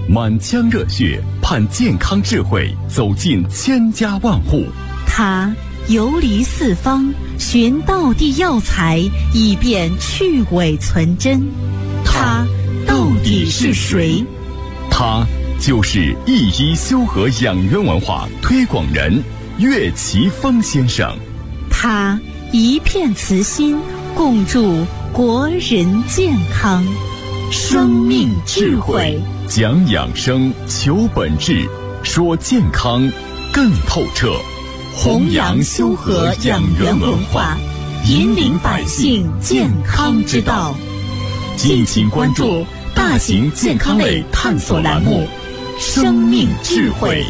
满腔热血盼健康智慧走进千家万户。 他游离四方，寻道地药材，以便去伪存真。他到底是谁？ 他就是一医修和养元文化推广人岳奇峰先生。 他一片慈心，共筑国人健康。生命智慧， 讲养生，求本质，说健康更透彻。 弘扬修和养元文化，引领百姓健康之道。敬请关注大型健康类探索栏目《生命智慧》。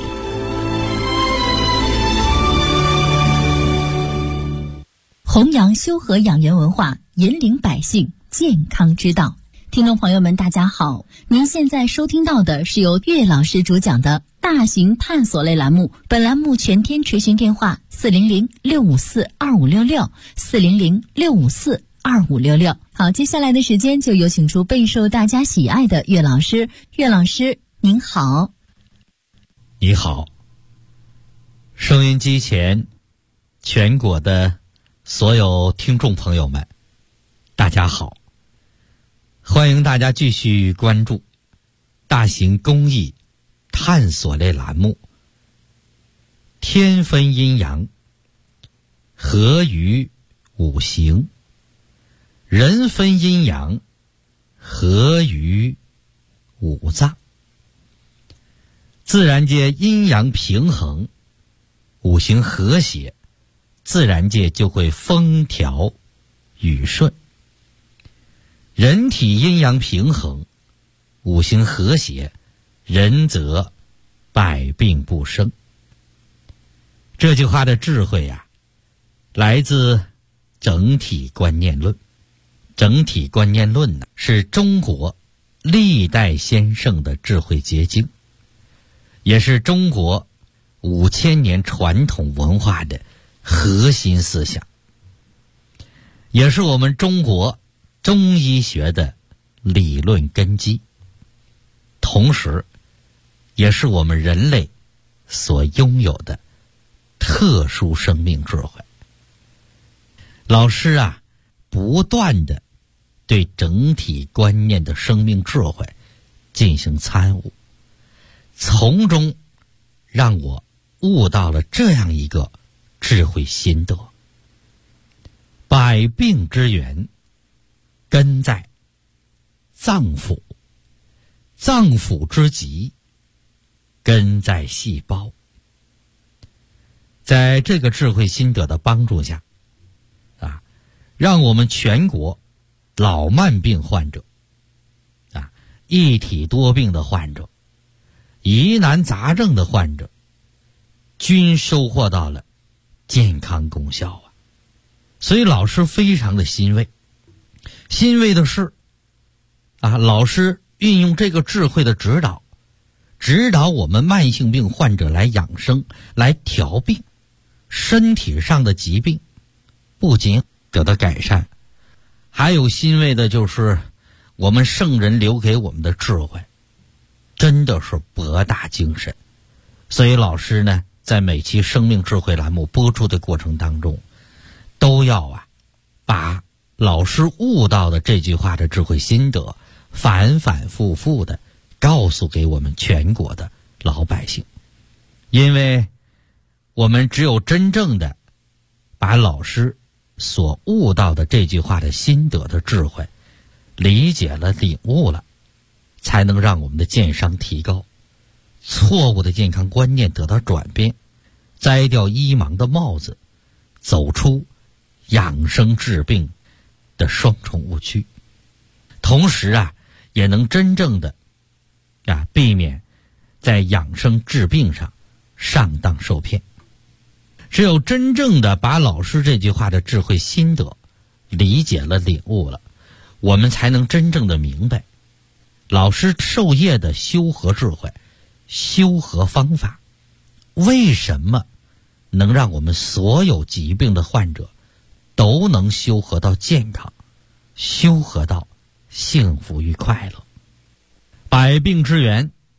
弘扬修和养元文化，引领百姓健康之道。听众朋友们，大家好，您现在收听到的是由岳老师主讲的大型探索类栏目。本栏目全天垂询电话400-654-2566 400-654-2566。好，接下来的时间就有请出备受大家喜爱的岳老师。岳老师您好。 你好，收音机前全国的所有听众朋友们，大家好，欢迎大家继续关注大型公益探索类栏目天分阴阳，合于五行，人分阴阳，合于五脏。自然界阴阳平衡，五行和谐，自然界就会风调雨顺。人体阴阳平衡，五行和谐，人则百病不生。这句话的智慧啊，来自整体观念论。整体观念论呢，是中国历代先圣的智慧结晶，也是中国5000年传统文化的核心思想，也是我们中国中医学的理论根基，同时也是我们人类所拥有的特殊生命智慧。老师啊，不断的对整体观念的生命智慧进行参悟，从中让我悟到了这样一个智慧心得：百病之源根在脏腑，脏腑之疾根在细胞。在这个智慧心得的帮助下啊，让我们全国老慢病患者啊，一体多病的患者，疑难杂症的患者，均收获到了健康功效啊！所以老师非常的欣慰。欣慰的是啊，老师运用这个智慧的指导我们慢性病患者来养生，来调病，身体上的疾病不仅得到改善，还有欣慰的就是我们圣人留给我们的智慧真的是博大精深。所以老师呢，在每期生命智慧栏目播出的过程当中，都要把老师悟到的这句话的智慧心得反反复复的告诉给我们全国的老百姓。因为我们只有真正的把老师所悟到的这句话的心得的智慧理解了、领悟了，才能让我们的健商提高，错误的健康观念得到转变，摘掉医盲的帽子，走出养生治病的双重误区，同时也能真正的避免在养生治病上上当受骗。只有真正的把老师这句话的智慧心得理解了、领悟了，我们才能真正的明白老师授业的修和智慧、修和方法为什么能让我们所有疾病的患者都能修和到健康，修和到幸福与快乐。百病之源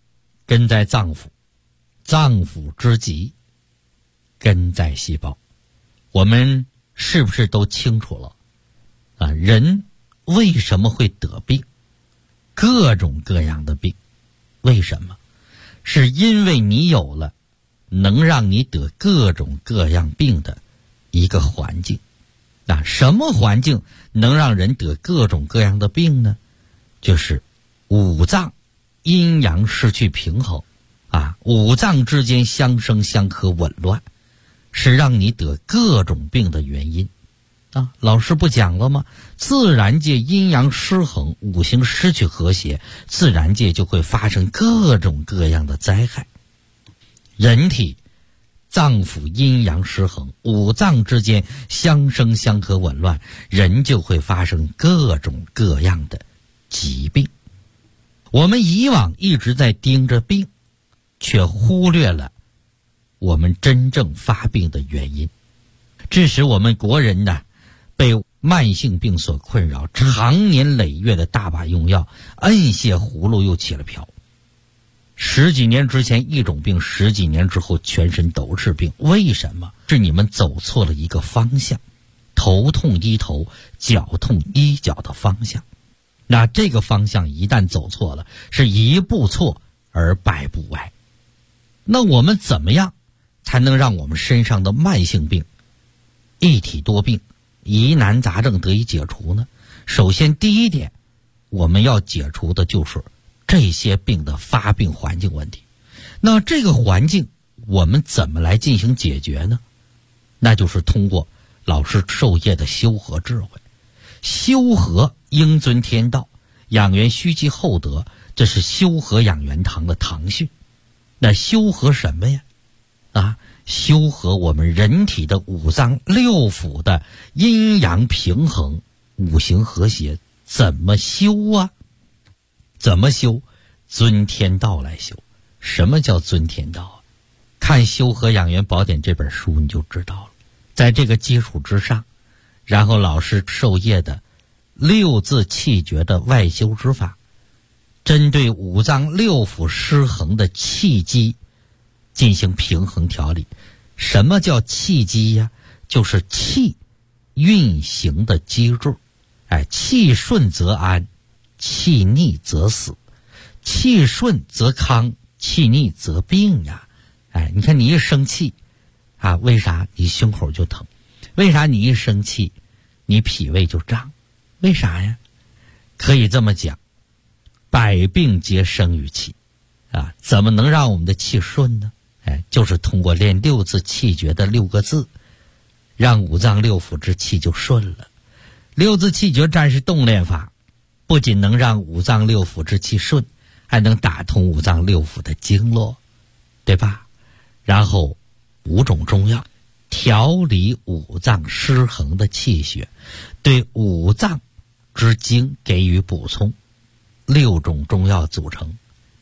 根在脏腑，脏腑之极根在细胞。我们是不是都清楚了啊？人为什么会得病？各种各样的病，为什么？是因为你有了能让你得各种各样病的一个环境。那什么环境能让人得各种各样的病呢？就是五脏阴阳失去平衡啊，五脏之间相生相克紊乱，是让你得各种病的原因啊。老师不讲了吗？自然界阴阳失衡，五行失去和谐，自然界就会发生各种各样的灾害。人体脏腑阴阳失衡，五脏之间相生相克紊乱，人就会发生各种各样的疾病。我们以往一直在盯着病，却忽略了我们真正发病的原因，致使我们国人呢被慢性病所困扰，长年累月的大把用药，摁下葫芦又起了瓢。十几年之前一种病，十几年之后全身都是病，为什么？是你们走错了一个方向，头痛医头，脚痛医脚的方向。那这个方向一旦走错了，是一步错而百步歪。那我们怎么样才能让我们身上的慢性病、一体多病、疑难杂症得以解除呢？首先第一点，我们要解除的就是这些病的发病环境问题。那这个环境我们怎么来进行解决呢？那就是通过老师授业的修和智慧。修和应遵天道，养元须积厚德，这是修和养元堂的堂训。那修和什么呀？修和我们人体的五脏六腑的阴阳平衡，五行和谐。怎么修啊？怎么修？遵天道来修。什么叫遵天道啊？看《修和养元宝典》这本书你就知道了。在这个基础之上，然后老师授业的六字气诀的外修之法，针对五脏六腑失衡的气机进行平衡调理。什么叫气机呀？就是气运行的机制。气顺则安，气逆则死。气顺则康，气逆则病呀。你看你一生气为啥你胸口就疼？为啥你一生气你脾胃就胀？为啥呀？可以这么讲，百病皆生于气怎么能让我们的气顺呢？就是通过练六字气诀的6个字，让五脏六腑之气就顺了。六字气诀战士动练法不仅能让五脏六腑之气顺，还能打通五脏六腑的经络，对吧？然后5种中药调理五脏失衡的气血，对五脏之精给予补充。6种中药组成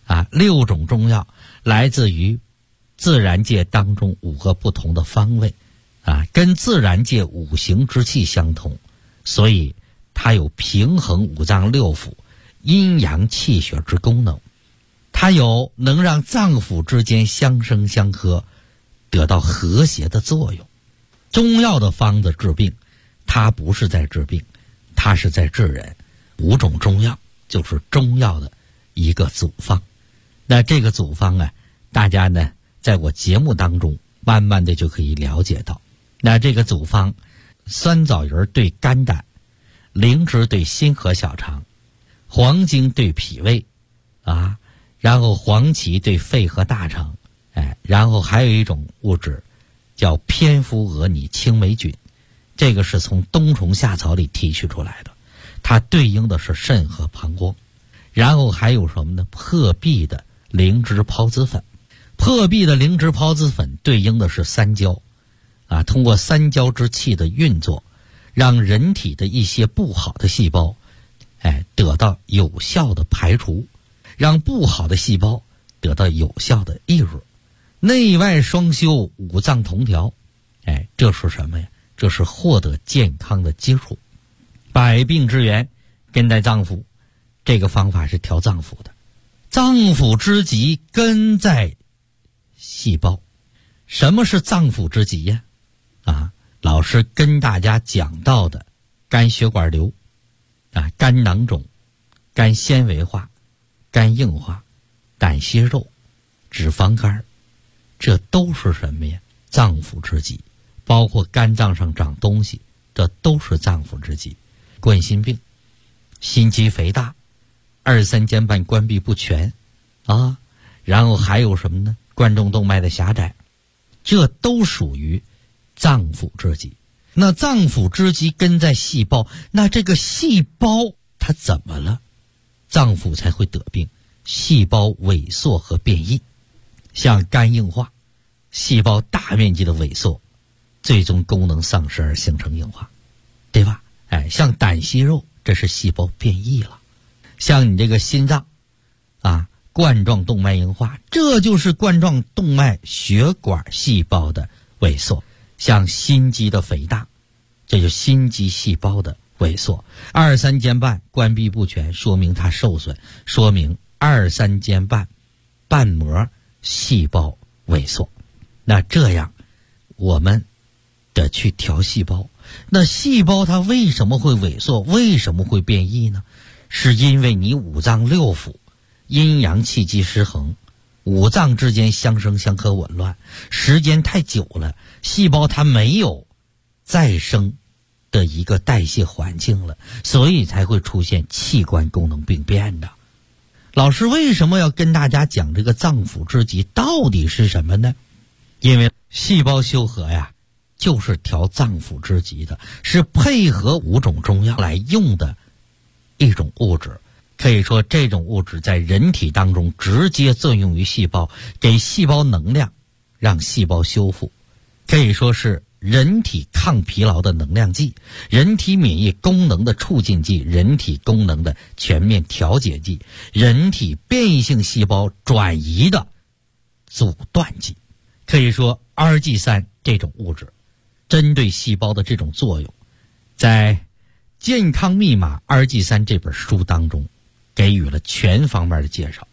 6种中药来自于自然界当中5个不同的方位跟自然界五行之气相同，所以它有平衡五脏六腑阴阳气血之功能，它有能让脏腑之间相生相克得到和谐的作用。中药的方子治病，它不是在治病，它是在治人。5种中药就是中药的一个组方。那这个组方大家呢在我节目当中慢慢的就可以了解到。那这个组方，酸枣仁对肝胆，灵芝对心和小肠，黄精对脾胃然后黄芪对肺和大肠，然后还有一种物质叫蝙蝠蛾拟青霉菌，这个是从冬虫夏草里提取出来的，它对应的是肾和膀胱。然后还有什么呢？破壁的灵芝孢子粉，破壁的灵芝孢子粉对应的是三焦通过三焦之气的运作，让人体的一些不好的细胞得到有效的排除，让不好的细胞得到有效的抑制，内外双修，五脏同调。这是什么呀？这是获得健康的基础。百病之源根在脏腑，这个方法是调脏腑的。 脏腑之疾根在细胞。什么是脏腑之疾呀？老师跟大家讲到的肝血管瘤肝囊肿、肝纤维化、肝硬化、胆息肉、脂肪肝，这都是什么呀？脏腑之疾。包括肝脏上长东西，这都是脏腑之疾。冠心病、心肌肥大、二三尖瓣关闭不全然后还有什么呢？冠状动脉的狭窄，这都属于脏腑之疾。那脏腑之疾根在细胞，那这个细胞它怎么了？脏腑才会得病，细胞萎缩和变异。像肝硬化，细胞大面积的萎缩，最终功能丧失而形成硬化，对吧？像胆息肉，这是细胞变异了。像你这个心脏冠状动脉硬化，这就是冠状动脉血管细胞的萎缩。像心肌的肥大，这就是心肌细胞的萎缩。二三尖瓣关闭不全，说明它受损，说明二三尖瓣瓣膜细胞萎缩。那这样我们得去调细胞。那细胞它为什么会萎缩，为什么会变异呢？是因为你五脏六腑阴阳气机失衡，五脏之间相生相克紊乱，时间太久了，细胞它没有再生的一个代谢环境了，所以才会出现器官功能病变的。老师为什么要跟大家讲这个脏腑之疾到底是什么呢？因为细胞修和就是调脏腑之疾的，是配合5种中药来用的一种物质。可以说这种物质在人体当中直接作用于细胞，给细胞能量，让细胞修复。可以说是人体抗疲劳的能量剂，人体免疫功能的促进剂，人体功能的全面调节剂，人体变异性细胞转移的阻断剂。可以说 RG3 这种物质针对细胞的这种作用，在《健康密码 RG3 这本书当中给予了全方面的介绍。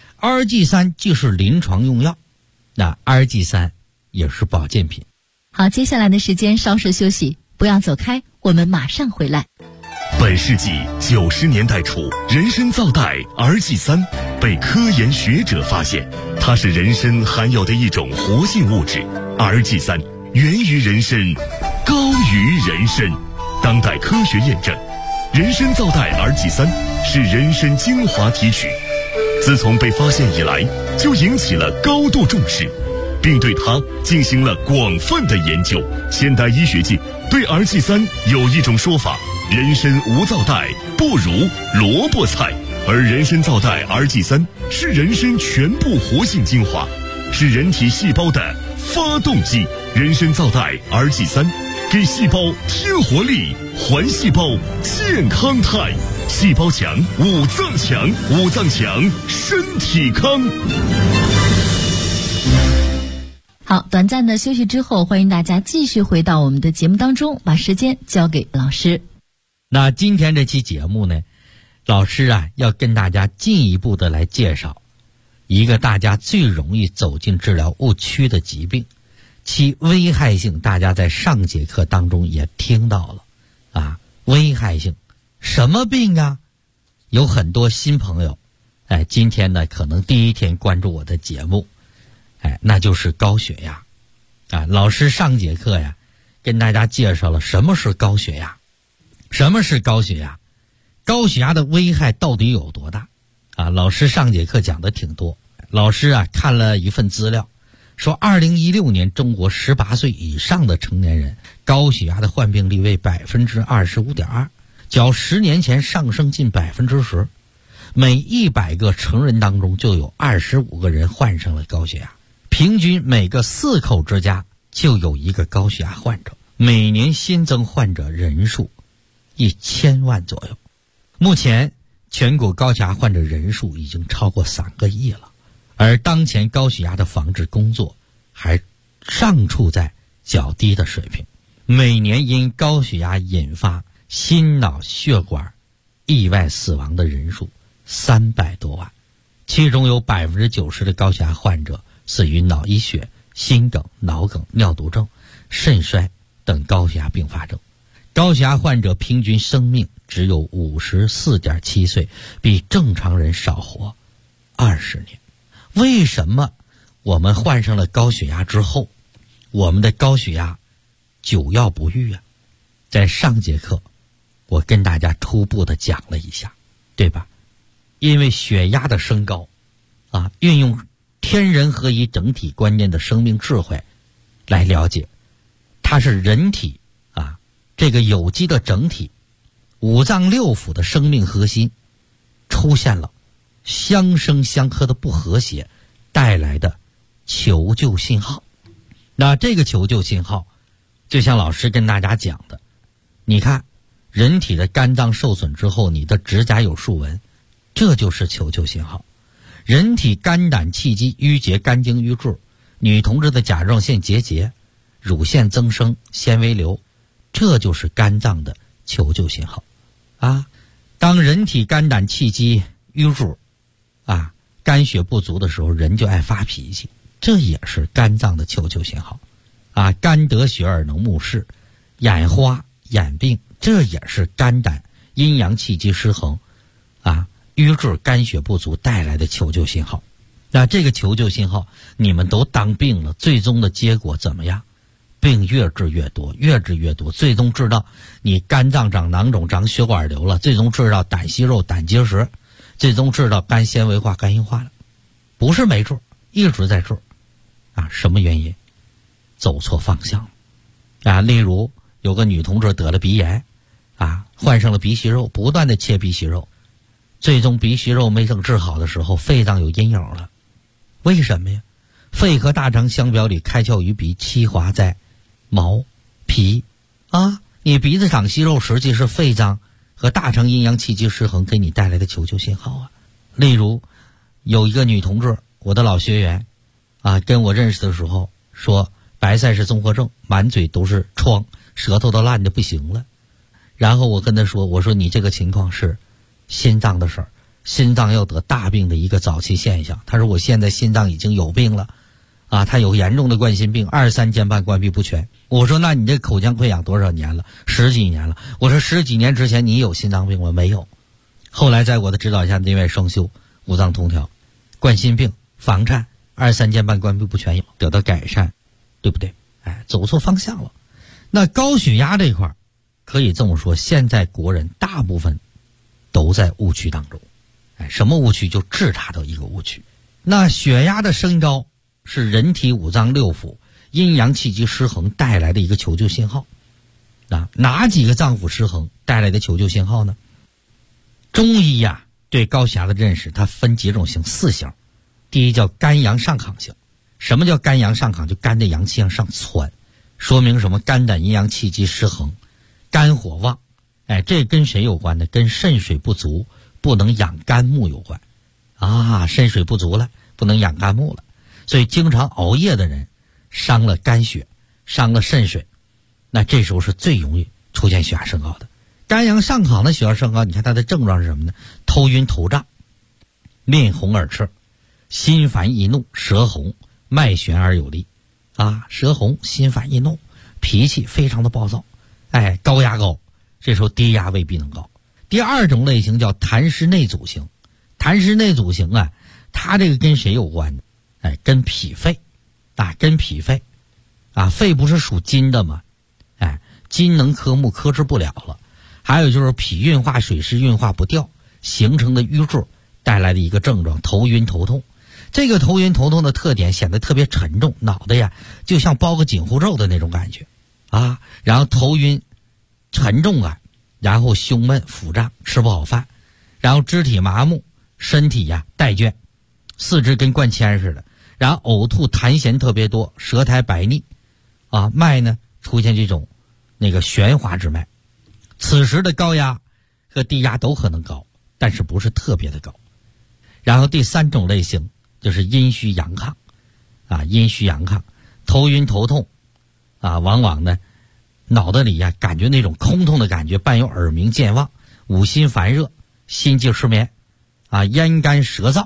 RG3 就是临床用药，那 RG3 也是保健品。 好，接下来的时间稍事休息，不要走开，我们马上回来。 本世纪90年代初，人参皂苷 RG3 被科研学者发现，它是人参含有的一种活性物质。RG3 源于人参，高于人参。当代科学验证，人参皂苷 RG3 是人参精华提取，自从被发现以来，就引起了高度重视，并对它进行了广泛的研究。现代医学界对 RG3 有一种说法：人参无皂苷，不如萝卜菜。而人参皂苷 RG3 是人参全部活性精华，是人体细胞的发动机。人参皂苷 RG3 给细胞添活力，还细胞健康态。细胞强，五脏强，五脏强，身体康。 好，短暂的休息之后，欢迎大家继续回到我们的节目当中，把时间交给老师。 那今天这期节目呢，老师要跟大家进一步的来介绍一个大家最容易走进治疗误区的疾病，其危害性大家在上节课当中也听到了危害性什么病啊？有很多新朋友今天呢可能第一天关注我的节目，那就是高血压老师上节课跟大家介绍了什么是高血压，什么是高血压，高血压的危害到底有多大老师上节课讲的挺多。老师看了一份资料，说2016年中国18岁以上的成年人高血压的患病率为 25.2%， 较10年前上升近 10%。 每100个成人当中就有25个人患上了高血压，平均每个4口之家就有一个高血压患者，每年新增患者人数1000万左右。目前全国高血压患者人数已经超过3个亿了，而当前高血压的防治工作还尚处在较低的水平，每年因高血压引发心脑血管意外死亡的人数300多万， 其中有90%的高血压患者死于脑溢血、心梗、脑梗、尿毒症、肾衰等高血压并发症。高血压患者平均生命只有54.7岁，比正常人少活20年。为什么我们患上了高血压之后，我们的高血压久药不愈啊？在上节课我跟大家初步的讲了一下，对吧？因为血压的升高运用天人合一整体观念的生命智慧来了解，它是人体这个有机的整体五脏六腑的生命核心出现了相生相克的不和谐带来的求救信号。那这个求救信号就像老师跟大家讲的，你看人体的肝脏受损之后，你的指甲有竖纹，这就是求救信号。人体肝胆气机淤结，肝经淤滞，女同志的甲状腺结节，乳腺增生，纤维瘤，这就是肝脏的求救信号当人体肝胆气机淤滞肝血不足的时候，人就爱发脾气，这也是肝脏的求救信号肝得血而能目视，眼花眼病，这也是肝胆阴阳气机失衡瘀滞肝血不足带来的求救信号。那这个求救信号你们都当病了，最终的结果怎么样？病越治越多，越治越多，最终治到你肝脏长囊肿，长血管瘤了，最终治到胆息肉、胆结石，最终治到肝纤维化、肝硬化了。不是没治，一直在治什么原因？走错方向例如有个女同志得了鼻炎患上了鼻息肉，不断的切鼻息肉，最终鼻息肉没等治好的时候，肺脏有阴影了。为什么呀？肺和大肠相表里，开窍于鼻，气滑在毛皮你鼻子长息肉，实际是肺脏和大肠阴阳气机失衡给你带来的求救信号例如有一个女同志，我的老学员跟我认识的时候说白塞氏综合症，满嘴都是疮，舌头都烂得不行了。然后我跟她说，我说你这个情况是心脏的事儿，心脏要得大病的一个早期现象。她说我现在心脏已经有病了她有严重的冠心病，23间瓣关闭不全。我说那你这口腔溃疡多少年了？10几年了。我说10几年之前你有心脏病吗？没有。后来在我的指导下内外双修，五脏通调，冠心病、房颤、23间瓣关闭不全得到改善，对不对？走错方向了。那高血压这块可以这么说，现在国人大部分都在误区当中。什么误区？就治查到一个误区。那血压的升高是人体五脏六腑阴阳气机失衡带来的一个求救信号哪几个脏腑失衡带来的求救信号呢？中医对高血压的认识它分几种型，4型。第一叫肝阳上亢型。什么叫肝阳上亢？就肝的阳气向上窜，说明什么？肝胆阴阳气机失衡，肝火旺。这跟谁有关呢？跟肾水不足，不能养肝木有关肾水不足了，不能养肝木了，所以经常熬夜的人伤了肝血，伤了肾水，那这时候是最容易出现血压升高的。肝阳上亢的血压升高，你看它的症状是什么呢？头晕头胀，面红耳赤，心烦易怒，舌红，脉弦而有力舌红心烦易怒，脾气非常的暴躁高压高，这时候低压未必能高。第二种类型叫痰湿内阻型。痰湿内阻型它这个跟谁有关呢？跟脾肺跟脾肺肺不是属金的吗？金能克木，克制不了了。还有就是脾运化水湿运化不掉形成的瘀滞带来的一个症状，头晕头痛。这个头晕头痛的特点显得特别沉重，脑袋就像包个紧箍咒的那种感觉然后头晕沉重然后胸闷腹胀，吃不好饭，然后肢体麻木，身体怠倦，四肢跟灌铅似的，然后呕吐痰涎特别多，舌苔白腻脉呢出现这种旋滑之脉。此时的高压和低压都可能高，但是不是特别的高。然后第三种类型就是阴虚阳亢阴虚阳亢，头晕头痛往往呢脑袋里感觉那种空洞的感觉，伴有耳鸣健忘，五心烦热，心悸失眠咽干舌燥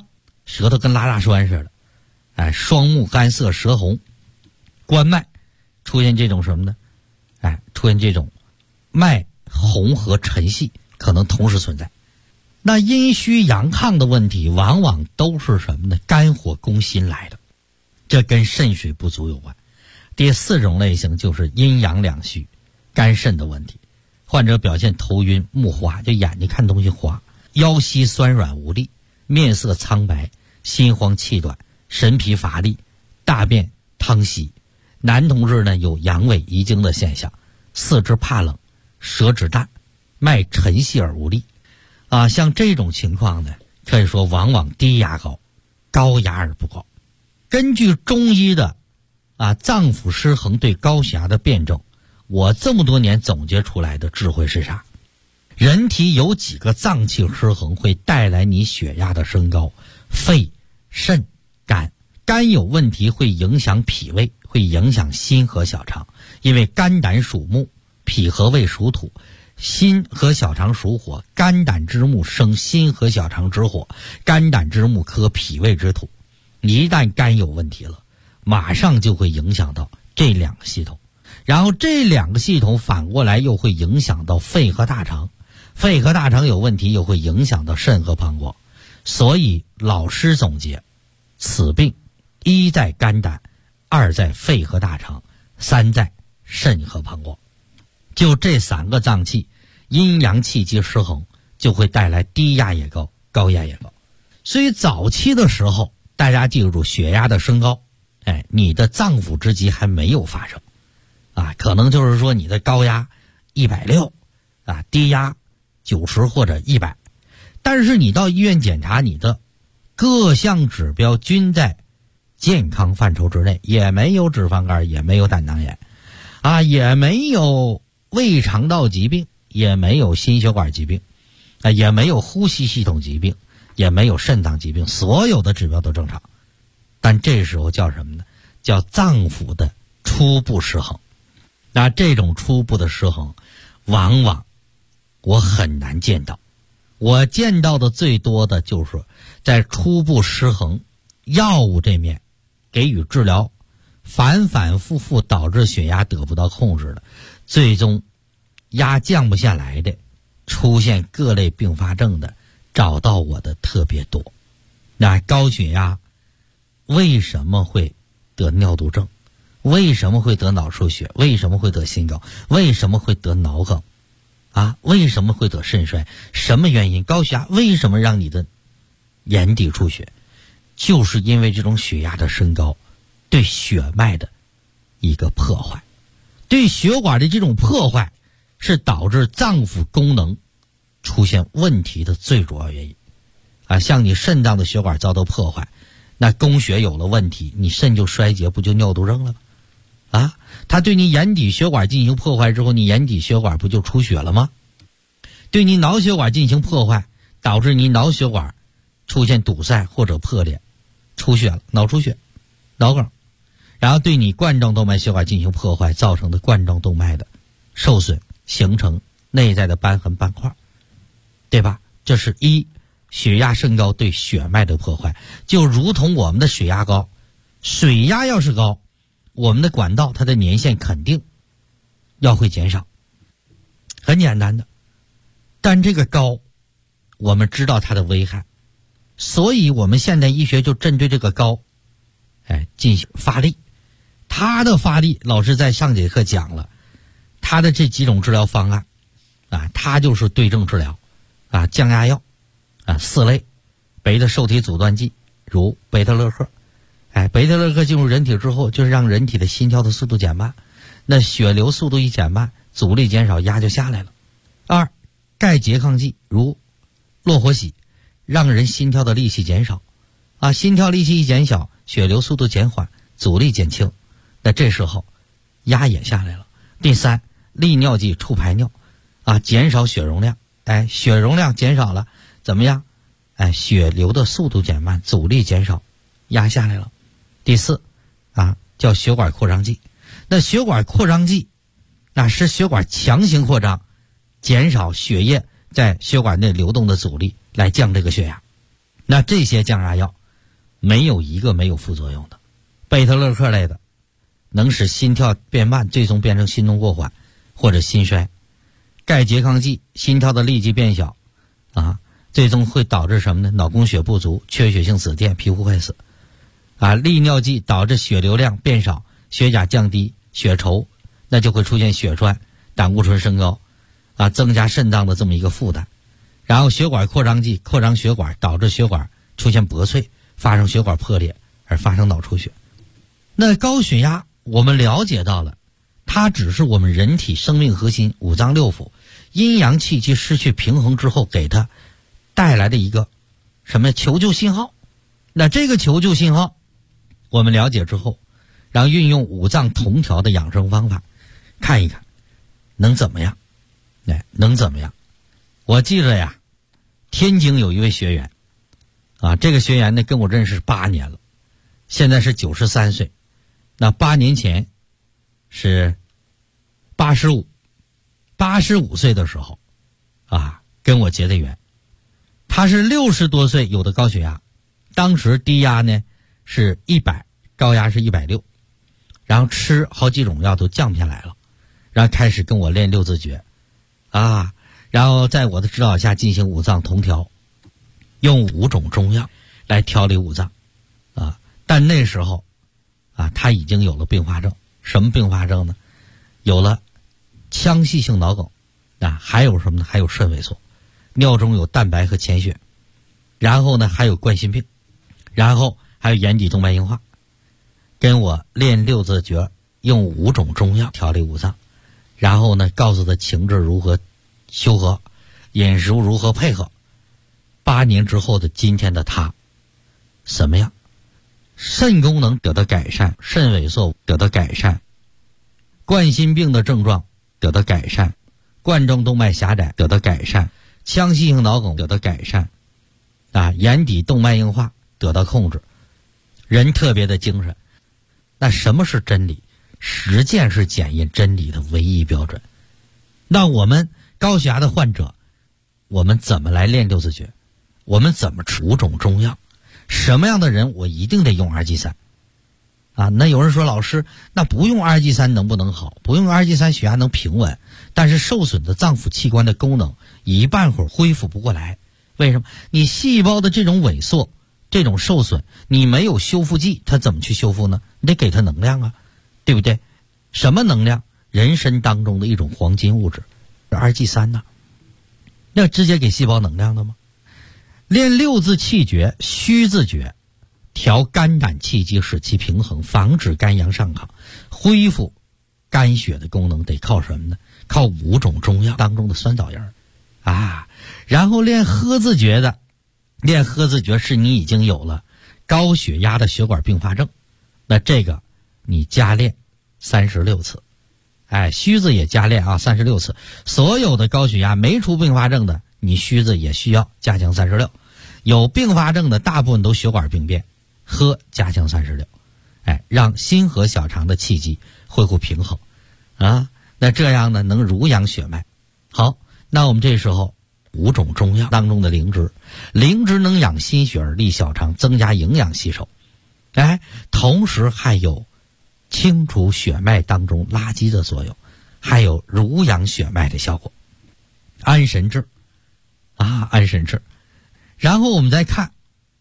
舌头跟拉大栓似的，哎，双目干涩舌红，关脉出现这种什么呢？哎，出现这种脉红和沉细可能同时存在。那阴虚阳亢的问题往往都是什么呢？肝火攻心来的，这跟肾水不足有关。第4种类型就是阴阳两虚，肝肾的问题。患者表现头晕目花，就眼睛看东西花，腰膝酸软无力，面色苍白，心慌气短，神疲乏力，大便溏稀。男同志呢有阳痿遗精的现象，四肢怕冷，舌质淡，脉沉细而无力。像这种情况呢，可以说往往低压高，高压而不高。根据中医的脏腑失衡对高血压的辩证，我这么多年总结出来的智慧是啥？人体有几个脏器失衡会带来你血压的升高？肺、肾、肝。肝有问题会影响脾胃，会影响心和小肠，因为肝胆属木，脾和胃属土，心和小肠属火，肝胆之木生心和小肠之火，肝胆之木克脾胃之土。一旦肝有问题了，马上就会影响到这两个系统，然后这两个系统反过来又会影响到肺和大肠，肺和大肠有问题又会影响到肾和膀胱。所以老师总结，此病1在肝胆，2在肺和大肠，3在肾和膀胱。就这3个脏器阴阳气机失衡，就会带来低压也高，高压也高。所以早期的时候大家记住，血压的升高，你的脏腑之疾还没有发生可能就是说你的高压160低压90或者100，但是你到医院检查，你的各项指标均在健康范畴之内，也没有脂肪肝，也没有胆囊炎也没有胃肠道疾病，也没有心血管疾病也没有呼吸系统疾病，也没有肾脏疾病，所有的指标都正常。但这时候叫什么呢？叫脏腑的初步失衡。那这种初步的失衡往往我很难见到，我见到的最多的就是在初步失衡药物这面给予治疗，反反复复导致血压得不到控制的，最终压降不下来的，出现各类并发症的，找到我的特别多。那高血压为什么会得尿毒症？为什么会得脑出血？为什么会得心梗？为什么会得脑梗？为什么会得肾衰？什么原因？高血压为什么让你的眼底出血？就是因为这种血压的升高对血脉的一个破坏，对血管的这种破坏是导致脏腑功能出现问题的最主要原因像你肾脏的血管遭到破坏，那供血有了问题，你肾就衰竭，不就尿毒症了吗？它对你眼底血管进行破坏之后，你眼底血管不就出血了吗？对你脑血管进行破坏，导致你脑血管出现堵塞或者破裂，出血了，脑出血、脑梗。然后对你冠状动脉血管进行破坏，造成的冠状动脉的受损，形成内在的瘢痕斑块，对吧？这是血压升高对血脉的破坏。就如同我们的血压高，水压要是高，我们的管道它的年限肯定要会减少，很简单的。但这个高我们知道它的危害，所以我们现代医学就针对这个高进行发力。它的发力老师在上节课讲了，它的这几种治疗方案它就是对症治疗降压药4类，贝塔受体阻断剂如贝塔乐克贝塔乐克进入人体之后，就是让人体的心跳的速度减慢，那血流速度一减慢，阻力减少，压就下来了。2钙拮抗剂如洛火喜，让人心跳的力气减少心跳力气一减小，血流速度减缓，阻力减轻，那这时候压也下来了。第3利尿剂促排尿减少血容量，血容量减少了怎么样？血流的速度减慢，阻力减少，压下来了。第4叫血管扩张剂。那血管扩张剂使血管强行扩张，减少血液在血管内流动的阻力，来降这个血压。那这些降压药没有一个没有副作用的。贝塔勒克类的能使心跳变慢，最终变成心动过缓或者心衰。钙拮抗剂心跳的力积变小最终会导致什么呢？脑供血不足，缺血性紫癜，皮肤坏死。利尿剂导致血流量变少，血钾降低，血稠，那就会出现血栓，胆固醇升高增加肾脏的这么一个负担。然后血管扩张剂扩张血管，导致血管出现薄脆，发生血管破裂而发生脑出血。那高血压我们了解到了，它只是我们人体生命核心五脏六腑阴阳气机失去平衡之后给它带来的一个什么求救信号。那这个求救信号我们了解之后，然后运用五脏同调的养生方法，看一看能怎么样。能怎么样？我记着呀，天津有一位学员这个学员呢跟我认识8年了，现在是93岁。那8年前是85岁的时候跟我结的缘。他是60多岁，有的高血压，当时低压呢是100，高压是160，然后吃好几种药都降不下来了，然后开始跟我练六字诀然后在我的指导下进行五脏同调，用5种中药来调理五脏但那时候他已经有了并发症。什么并发症呢？有了腔隙性脑梗还有什么呢？还有肾萎缩，尿中有蛋白和潜血，然后呢还有冠心病，然后还有眼底动脉硬化。跟我练六字诀，用5种中药调理五脏，然后呢告诉他情志如何修和，饮食如何配合。8年之后的今天的他什么样？肾功能得到改善，肾萎缩得到改善，冠心病的症状得到改善，冠状动脉狭窄得到改善，腔隙性脑梗得到改善眼底动脉硬化得到控制，人特别的精神。那什么是真理？实践是检验真理的唯一标准。那我们高血压的患者，我们怎么来练六字诀？我们怎么吃5种中药？什么样的人我一定得用2G3那有人说，老师，那不用2G3能不能好？不用2G3血压能平稳，但是受损的脏腑器官的功能一半会儿恢复不过来。为什么？你细胞的这种萎缩，这种受损，你没有修复剂，它怎么去修复呢？你得给它能量对不对？什么能量？人参当中的一种黄金物质2G3要直接给细胞能量的吗？练六字气诀、虚字诀，调肝胆气机，使其平衡，防止肝阳上亢，恢复肝血的功能，得靠什么呢？靠5种中药当中的酸枣仁然后练喝字诀的，练喝字诀是你已经有了高血压的血管并发症，那这个你加练36次，虚字也加练36次。所有的高血压没出并发症的，你虚字也需要加强36。有并发症的大部分都血管病变，喝加强36，让心和小肠的气机恢复平衡那这样呢能濡养血脉。好，那我们这时候5种中药当中的灵芝，灵芝能养心血而利小肠，增加营养吸收，同时还有清除血脉当中垃圾的作用，还有濡养血脉的效果。安神志安神志。然后我们再看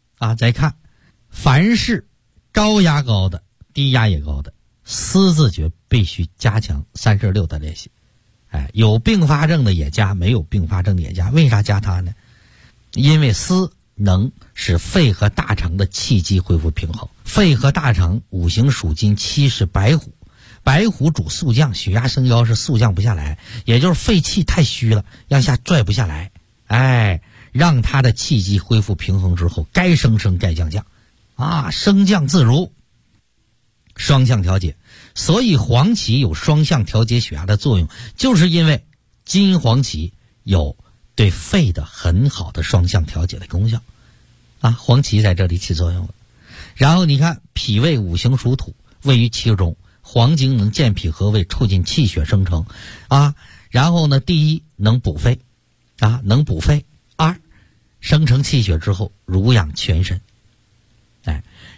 凡是高压高的、低压也高的，思字诀必须加强36的练习。有并发症的也加，没有并发症的也加。为啥加它呢？因为思能使肺和大肠的气机恢复平衡。肺和大肠五行属金，气是白虎，白虎主速降，血压升高是速降不下来，也就是肺气太虚了，让下拽不下来。让他的气机恢复平衡之后，该升升，该降降升降自如，双向调节。所以黄芪有双向调节血压的作用，就是因为金黄芪有对肺的很好的双向调节的功效黄芪在这里起作用了。然后你看脾胃五行属土，位于其中，黄精能健脾和胃，促进气血生成然后呢，第一能补肺能补肺，2生成气血之后濡养全身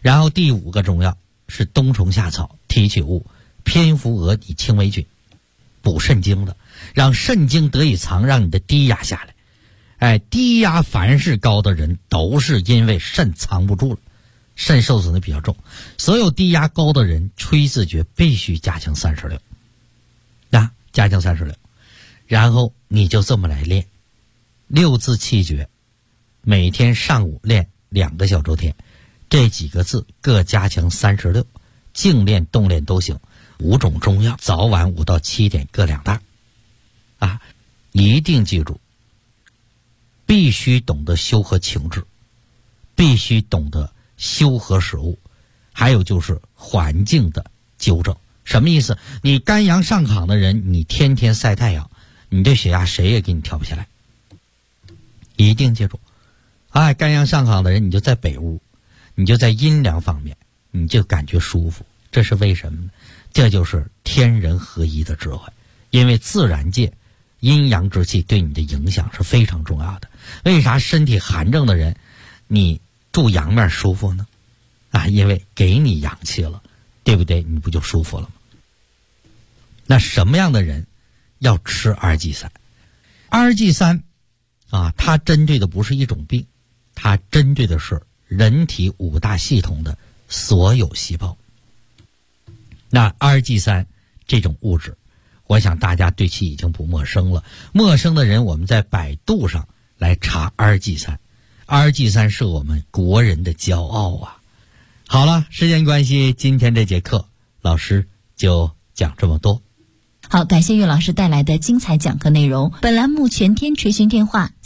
然后第5个中药是冬虫夏草、提取物、偏服鹅以清为菌，补肾精的，让肾精得以藏，让你的低压下来。低压凡是高的人都是因为肾藏不住了，肾受损的比较重，所有低压高的人吹自觉必须加强36，加强36，然后你就这么来练6字气诀，每天上午练2个小周天，这几个字各加强36，静练动练都行。5种中药，早晚5到7点各2袋一定记住，必须懂得修和情志，必须懂得修和食物，还有就是环境的纠正。什么意思？你肝阳上亢的人，你天天晒太阳，你这血压谁也给你调不下来。一定记住，肝阳上亢的人，你就在北屋，你就在阴凉方面，你就感觉舒服。这是为什么呢？这就是天人合一的智慧。因为自然界阴阳之气对你的影响是非常重要的。为啥身体寒症的人你住阳面舒服呢？因为给你阳气了，对不对？你不就舒服了吗？那什么样的人要吃RG3？RG3它针对的不是一种病，它针对的是人体5大系统的所有细胞。那 RG3 这种物质，我想大家对其已经不陌生了。陌生的人，我们在百度上来查 RG3，RG3 是我们国人的骄傲啊。好了，时间关系，今天这节课老师就讲这么多。 好，感谢岳老师带来的精彩讲课内容。本栏目全天垂询电话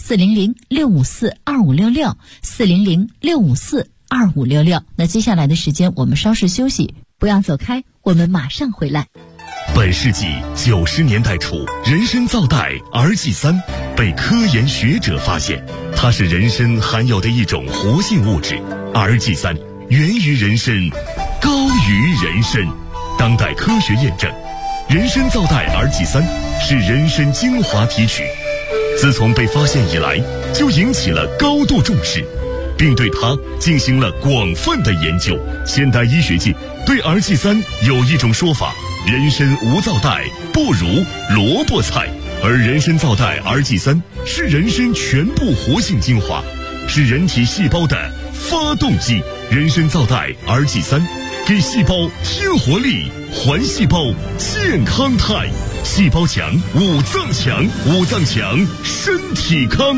400-654-2566，400-654-2566。那接下来的时间我们稍事休息，不要走开，我们马上回来。 本世纪90年代初，人参皂苷 RG3 被科研学者发现，它是人参含有的一种活性物质。RG3 源于人参，高于人参。当代科学验证，人参皂苷 RG3 是人参精华提取，自从被发现以来，就引起了高度重视，并对它进行了广泛的研究。现代医学界对 RG3 有一种说法：人参无皂苷不如萝卜菜，而人参皂苷 RG3 是人参全部活性精华，是人体细胞的发动机。人参皂苷 RG3 给细胞添活力，还细胞健康态，细胞强，五脏强，五脏强，身体康。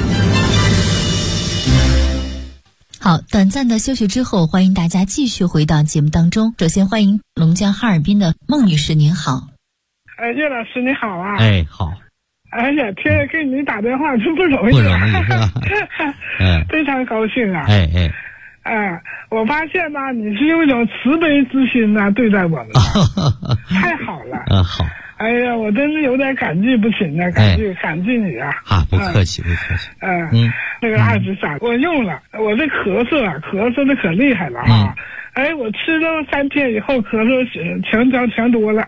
好，短暂的休息之后，欢迎大家继续回到节目当中。首先欢迎龙江哈尔滨的孟女士，您好。 岳老师你好啊。 好。 哎呀，天天给你打电话真不容易， 不容易是吧？ 非常高兴啊。我发现吧，你是用一种慈悲之心对待我们，太好了。好。哎呀，我真是有点感激不尽的，感激你啊！ 不客气，不客气。 那个RG3我用了，我这咳嗽的可厉害了啊！我吃了3天以后，咳嗽强多了。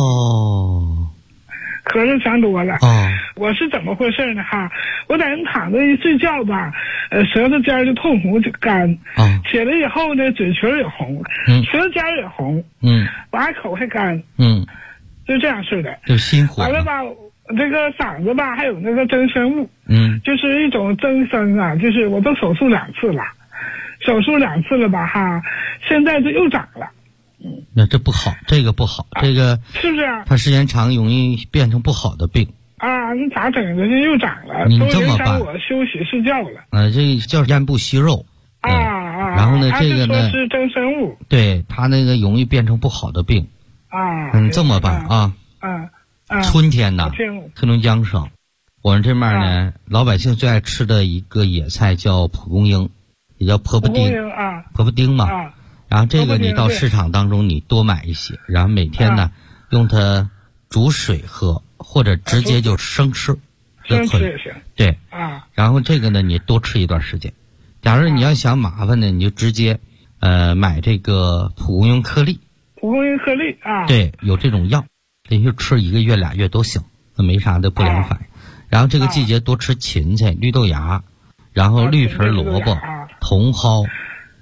咳嗽强多了。我是怎么回事呢？我在那躺着一睡觉吧，舌头尖就通红就干，起来以后呢，嘴唇也红，舌尖也红，完口还干，就这样似的， 就心火。 完了吧，这个嗓子吧，还有那个增生物，就是一种增生啊，就是我都手术2次了吧现在就又长了。 那这不好，这个不好，这个是不是啊？ 它时间长容易变成不好的病那咋整的？就又长了， 你这么办？ 都影响我休息睡觉了。 这叫咽部息肉然后呢，这个呢是增生物， 对它那个容易变成不好的病你这么办春天呢，黑龙江省我们这面呢，老百姓最爱吃的一个野菜叫蒲公英，也叫婆婆丁婆婆丁嘛然后这个你到市场当中你多买一些，然后每天呢用它煮水喝，或者直接就生吃也行。 对然后这个呢你多吃一段时间。假如你要想麻烦呢，你就直接买这个蒲公英颗粒。对，有这种药，连续吃1个月2月都行，没啥的不良反应。然后这个季节多吃芹菜、绿豆芽，然后绿皮萝卜、茼蒿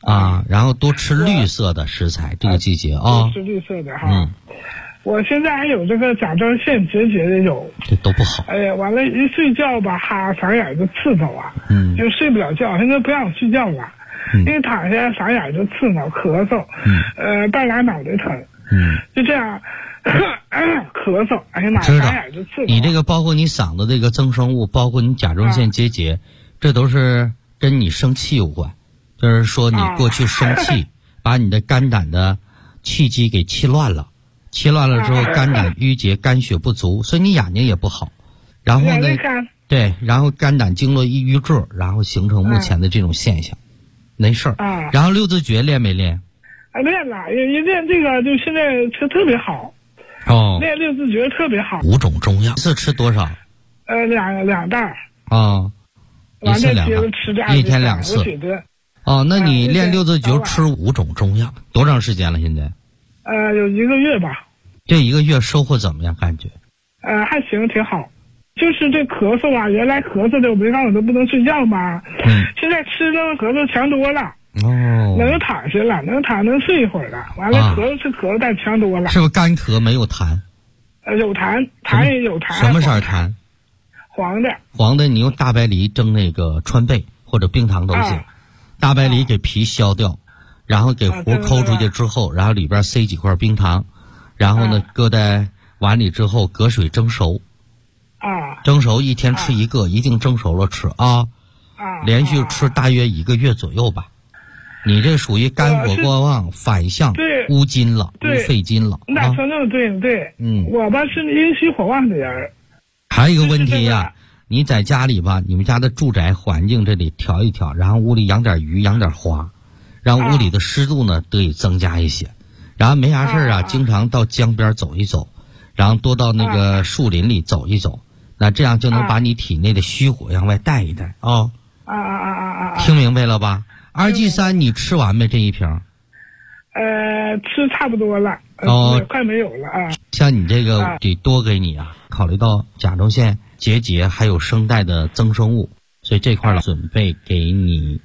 啊，然后多吃绿色的食材，这个季节啊， 多吃绿色的哈。我现在还有这个甲状腺结节的有， 这都不好。 哎呀，完了，一睡觉吧，哈，嗓眼就刺挠啊，就睡不了觉。现在不让我睡觉了，因为躺下嗓眼就刺挠，咳嗽，半拉脑袋疼，就这样，咳嗽，哎呀妈，嗓眼就刺挠。 你这个包括你嗓子这个增生物，包括你甲状腺结节，这都是跟你生气有关，就是说你过去生气，把你的肝胆的气机给气乱了。气乱了之后，肝胆郁结，肝血不足，所以你眼睛也不好。然后呢，对，然后肝胆经络一瘀滞，然后形成目前的这种现象，没事儿。然后六字诀练没练？ 练了，一练这个就现在吃特别好。 哦， 练六字诀特别好。 5种中药，一次吃多少？ 两袋。 啊，一次2袋，一天2次。哦，那你练六字诀吃5种中药，多长时间了？现在？ 有1个月吧。 这1个月收获怎么样？感觉？ 还行，挺好。就是这咳嗽啊，原来咳嗽的我没告诉都不能睡觉嘛。现在吃了咳嗽强多了。哦。能躺下了，能睡一会儿了。完了，咳嗽但强多了。 是不是干咳没有痰？ 有痰，痰也有痰。 什么色痰？ 黄的。 黄的，你用大白梨蒸那个川贝或者冰糖都行。大白梨给皮削掉。然后给核抠出去之后，然后里边塞几块冰糖，然后呢搁在碗里之后隔水蒸熟。蒸熟1天吃1个，一定蒸熟了吃啊。连续吃大约1个月左右吧。你这属于肝火过旺，反向乌筋了，乌肺筋了。 那说那对。我吧是阴虚火旺的人。 还有一个问题呀，你在家里吧，你们家的住宅环境这里调一调，然后屋里养点鱼，养点花。让屋里的湿度呢得以增加一些，然后没啥事啊，经常到江边走一走，然后多到那个树林里走一走，那这样就能把你体内的虚火往外带一带啊。听明白了吧？2G3你吃完没这一瓶？ 吃差不多了，快没有了啊。 像你这个得多给你啊，考虑到甲状腺结节还有声带的增生物，所以这块准备给你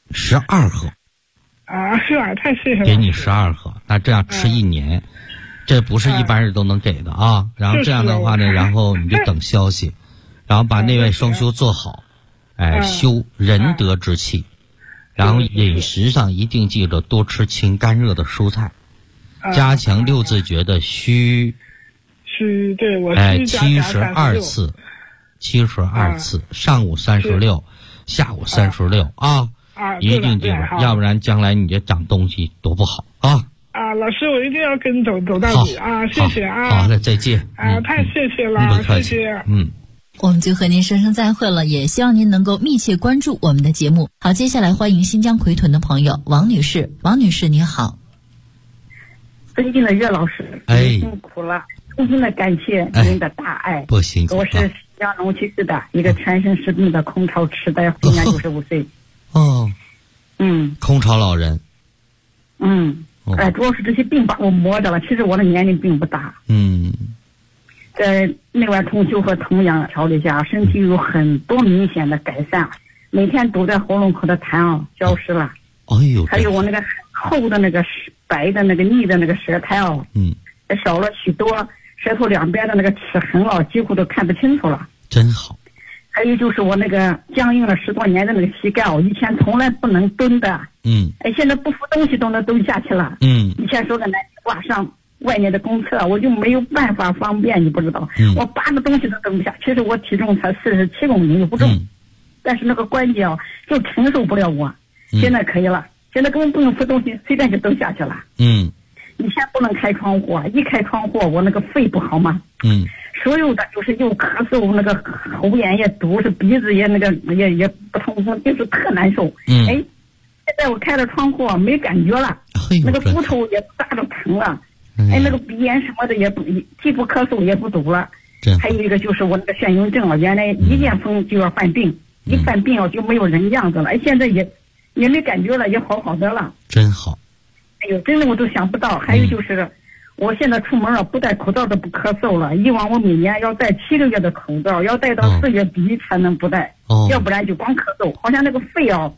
12盒。 是吧？太谢谢了。 给你12盒，那这样吃1年，这不是一般人都能给的啊。然后这样的话呢，然后你就等消息，然后把内外双修做好，修仁德之气，然后饮食上一定记着多吃清干热的蔬菜，加强六字诀的虚， 对我 72次，72次，上午36，下午36啊。一定记住，要不然将来你这长东西多不好啊！ 老师，我一定要跟走到底啊！谢谢啊！ 好的，再见。 太谢谢了，谢谢。 我们就和您说声再会了，也希望您能够密切关注我们的节目。好，接下来欢迎新疆奎屯的朋友王女士。王女士，你好。 尊敬的岳老师，辛苦了，衷心的感谢您的大爱。 不辛苦。 我是新疆龙崎市的一个全身湿病的空巢痴呆，今年95岁。 空巢老人。 主要是这些病把我磨着了。其实我的年龄并不大。在内外通修和同样调理下，身体有很多明显的改善。每天都在喉咙口的痰消失了。还有我那个厚的那个白的那个腻的那个舌苔少了许多，舌头两边的那个齿痕几乎都看不清楚了。 真好。 还有就是我那个僵硬了10多年的那个膝盖，以前从来不能蹲的，现在不扶东西都能蹲下去了。以前说个难听话，上外面的公厕我就没有办法方便，你不知道，我扒个东西都蹲不下。其实我体重才47公斤，又不重，但是那个关节就承受不了我。现在可以了，现在根本不用扶东西，随便就蹲下去了。以前不能开窗户，一开窗户我那个肺不好嘛。所有的就是又咳嗽，那个喉炎也堵，是鼻子也那个也不通风，就是特难受。现在我开了窗户没感觉了，那个骨头也不咋着疼了。那个鼻炎什么的也不，既不咳嗽也不堵了。还有一个就是我那个眩晕症原来一见风就要犯病，一犯病就没有人样子了。现在也没感觉了，也好的了。 真好。 真的我都想不到。还有就是。我现在出门不戴口罩都不咳嗽了，以往我每年要戴7个月的口罩，要戴到4月底才能不戴，要不然就光咳嗽。好像那个肺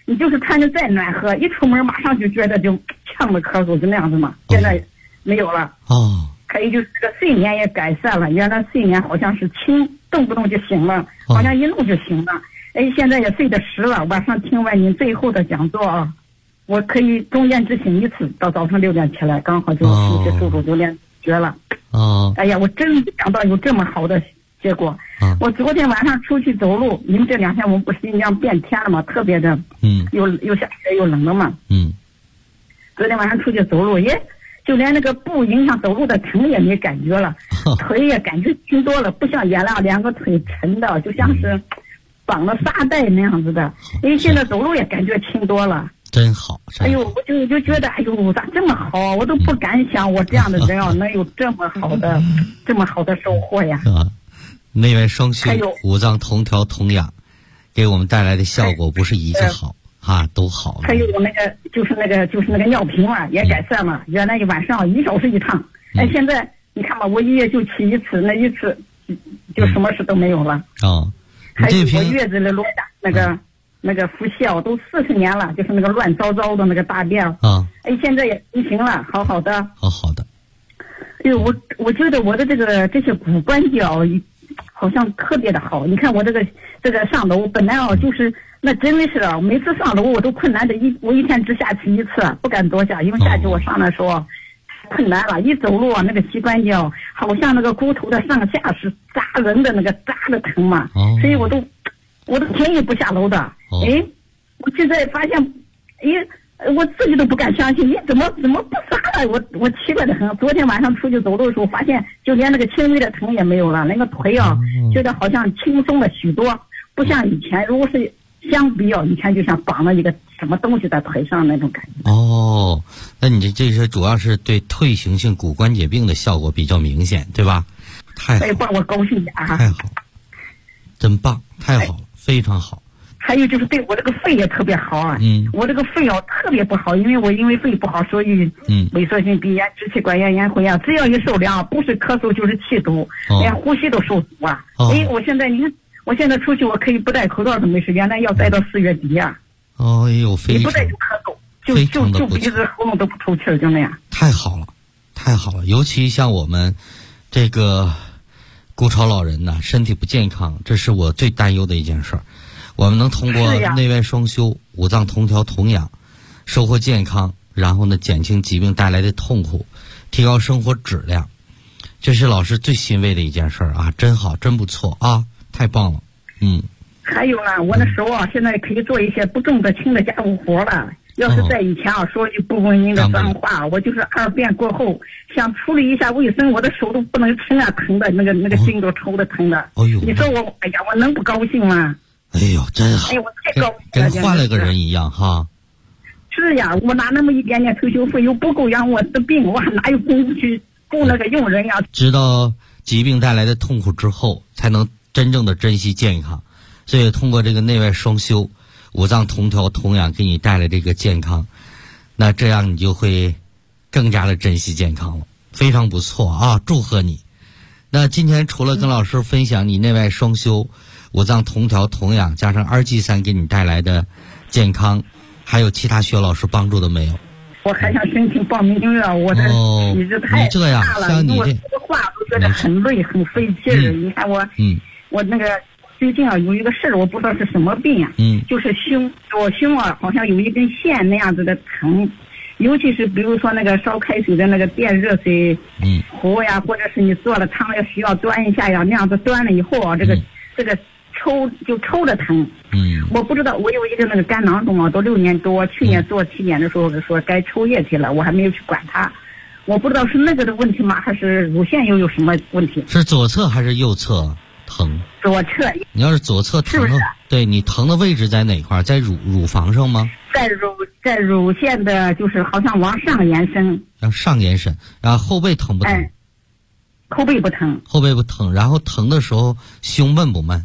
你就是穿的再暖和，一出门马上就觉得就呛的咳嗽，就那样子嘛。现在没有了。还有就是这个睡眠也改善了，原来睡眠好像是动不动就醒了，好像一弄就醒了。现在也睡得实了。晚上听完您最后的讲座啊，我可以中间只醒一次，到早上6点起来，刚好就有些速度就练绝了。哎呀，我真没想到有这么好的结果。我昨天晚上出去走路，因为这2天我们不是新疆变天了嘛，特别的，又下雪又冷了嘛。昨天晚上出去走路，就连那个不影响走路的疼也没感觉了，腿也感觉轻多了，不像原来2个腿沉的，就像是绑了沙袋那样子的。现在走路也感觉轻多了。 真好！ 哎呦，我就觉得，哎呦，咋这么好？我都不敢想，我这样的人啊，能有这么好的收获呀！ 内外双修、五脏同调同养，给我们带来的效果不是一个好都好了。 还有我就是那个尿频了，也改善了。原来晚上1小时一趟，现在你看吧，我1月就起一次，那一次就什么事都没有了。还有我月子的罗甲那个腹泻都40年了，就是那个乱糟糟的那个大便现在也平行了，好好的。哎呦，我觉得我的这些骨关节好像特别的好。你看我这个上楼，本来就是那真的是每次上楼我都困难的，我一天只下去一次，不敢多下，因为下去我上的时候困难了，一走路那个膝关节好像那个骨头的上下是扎人的那个扎的疼嘛，所以我都轻易不下楼的。我现在发现，我自己都不敢相信，你怎么不撒了？我奇怪的很。昨天晚上出去走路的时候，发现就连那个轻微的疼也没有了，那个腿觉得好像轻松了许多，不像以前。如果是相比以前，就像绑了一个什么东西在腿上那种感觉。 那你这是主要是对退行性骨关节病的效果比较明显，对吧？太好， 把我高兴啊！ 太好，真棒，太好了，非常好。 还有就是对我这个肺也特别好啊。我这个肺特别不好，因为肺不好，所以萎缩性鼻炎、支气管炎、咽喉炎，只要一受凉，不是咳嗽就是气堵，连呼吸都受阻啊。我现在出去我可以不戴口罩都没事，原来要戴到4月底啊。 你不戴就咳嗽，就鼻子喉咙都不透气儿，就那样。 太好了，太好了！尤其像我们这个孤潮老人呢，身体不健康，这是我最担忧的一件事儿。我们能通过内外双修、五脏同调同养，收获健康，然后呢减轻疾病带来的痛苦，提高生活质量，这是老师最欣慰的一件事儿啊！真好，真不错啊！太棒了。 还有呢，我的手现在可以做一些不重的轻的家务活了。要是在以前说句不文明的脏话，我就是2便过后想处理一下卫生，我的手都不能撑啊，疼的那个筋都抽的疼的。你说我，我能不高兴吗？ 真好！ 我太高兴了，跟换了个人一样哈。 是呀，我拿那么一点点退休费又不够养我的病，我还哪有功夫去雇那个佣人呀？ 知道疾病带来的痛苦之后，才能真正的珍惜健康。所以通过这个内外双修、五脏同调同养，给你带来这个健康，那这样你就会更加的珍惜健康了，非常不错啊！祝贺你。那今天除了跟老师分享你内外双修、五脏同调同养加上2G3给你带来的健康，还有其他需要老师帮助的没有？ 我还想申请报名订阅，我的体质太差了，我说话都觉得很累很费劲儿。你看我那个最近有一个事儿，我不知道是什么病啊，就是左胸好像有一根线那样子的疼，尤其是比如说那个烧开水的那个电热水壶呀，或者是你做了汤要需要端一下呀，那样子端了以后这个抽着疼。我不知道，我有一个那个肝囊肿都6年多，去年做体检的时候说该抽液体了，我还没有去管它。我不知道是那个的问题吗，还是乳腺又有什么问题？ 是左侧还是右侧疼？ 左侧。 你要是左侧疼，是不是？对，你疼的位置在哪块？在乳房上吗？ 在乳腺的，就是好像往上延伸。 向上延伸，然后后背疼不疼？ 后背不疼。 后背不疼，然后疼的时候胸闷不闷？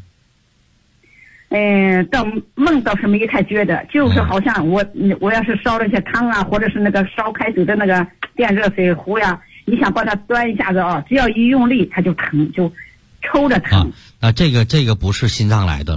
闷倒是没太觉得，就是好像我要是烧了些汤啊，或者是那个烧开水的那个电热水壶呀，你想把它端一下子只要一用力它就疼，就抽着疼。 那这个不是心脏来的了，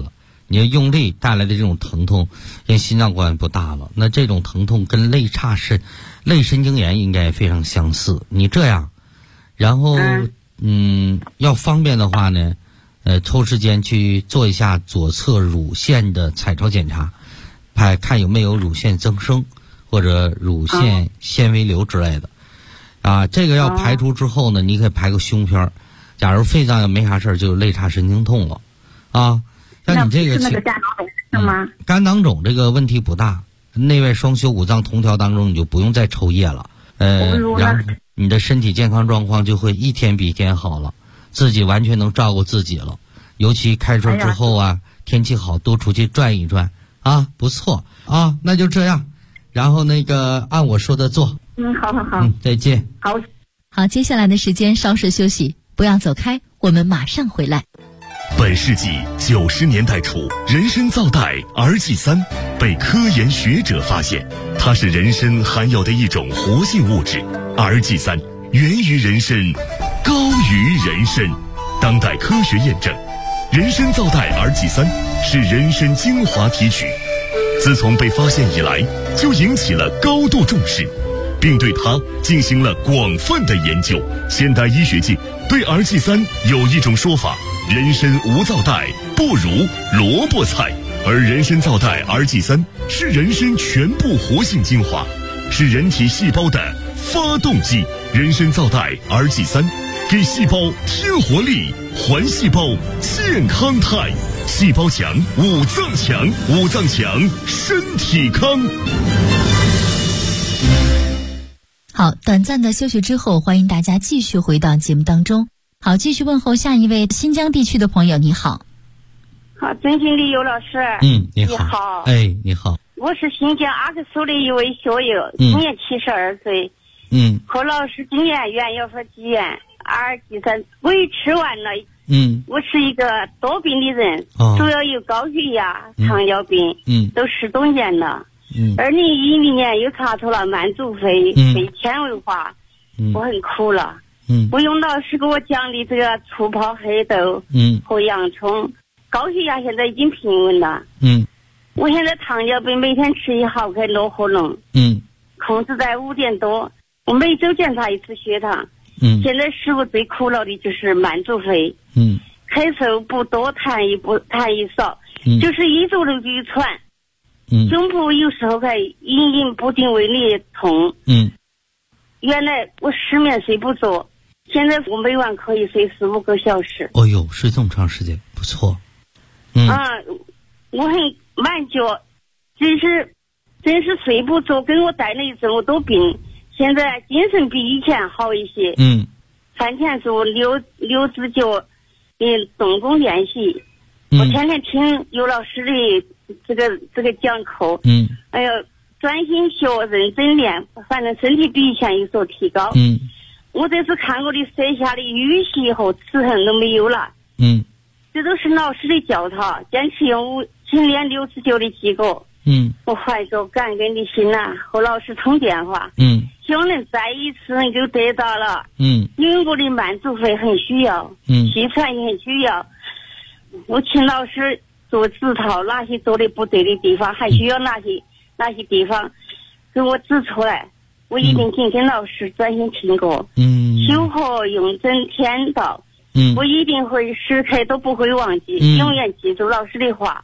你要用力带来的这种疼痛跟心脏关系不大了，那这种疼痛跟类神经炎应该非常相似。你这样，然后要方便的话呢，抽时间去做一下左侧乳腺的彩超检查，看有没有乳腺增生或者乳腺纤维瘤之类的。这个要排除之后呢，你可以排个胸片。假如肺脏也没啥事儿，就是类叉神经痛了像你这个是那个肝囊肿是吗？ 肝囊肿这个问题不大，内外双修五脏同调当中你就不用再抽液了。然后你的身体健康状况就会一天比一天好了，自己完全能照顾自己了。尤其开春之后天气好，多出去转一转不错那就这样。然后按我说的做。 好。 再见。 好，接下来的时间稍事休息，不要走开，我们马上回来。 本世纪90年代初，人参皂苷儿剂3被科研学者发现，它是人参含有的一种活性物质。儿剂3源于人参，高于人参。当代科学验证，人参皂苷儿剂3是人参精华提取，自从被发现以来，就引起了高度重视，并对它进行了广泛的研究。现代医学界对儿剂3有一种说法：人参无皂苷不如萝卜菜，而人参皂苷儿剂3是人参全部活性精华，是人体细胞的发动机。人参皂苷儿剂3给细胞添活力，还细胞健康态。细胞强，五脏强，五脏强，身体康。 好，短暂的休息之后，欢迎大家继续回到节目当中。好，继续问候下一位新疆地区的朋友，你好。 好，曾经理尤老师。 你好。你好。 我是新疆阿克苏的一位学友，今年72岁。和老师经验原药和剂院儿剂3我也吃完了。我是一个多病的人，主要有高血压、糖尿病，都10多年了。2010年又查出了慢阻肺、肺纤维化，我很苦了。我用老师给我讲的这个醋泡黑豆和洋葱，高血压现在已经平稳了。我现在糖尿病每天吃1毫克诺和龙，控制在5点多。我每周检查一次血糖。现在食物最苦恼的就是慢阻肺。咳嗽不多，痰一少，就是一走路就喘。胸部有时候还隐隐不定位的痛。原来我失眠睡不着，现在我每晚可以睡4-5个小时。 睡这么长时间，不错。 我很满脚，真是睡不着，跟我带了这么多病，现在精神比以前好一些。饭前做六字脚动功练习。我天天听尤老师的这个讲课。专心学，认真练，反正身体比以前有所提高。我这次看我的舌下的淤血和齿痕都没有了。这都是老师的教导，坚持用勤练6次9的结果。我怀着感恩的心和老师通电话。希望能再一次能够得到了。因为我的慢阻肺很需要，气喘也很需要。我请老师做指导，哪些做的不对的地方，还需要哪些地方给我指出来。我一定听跟老师专心听过。修和用真天道。我一定会时刻都不会忘记，永远记住老师的话。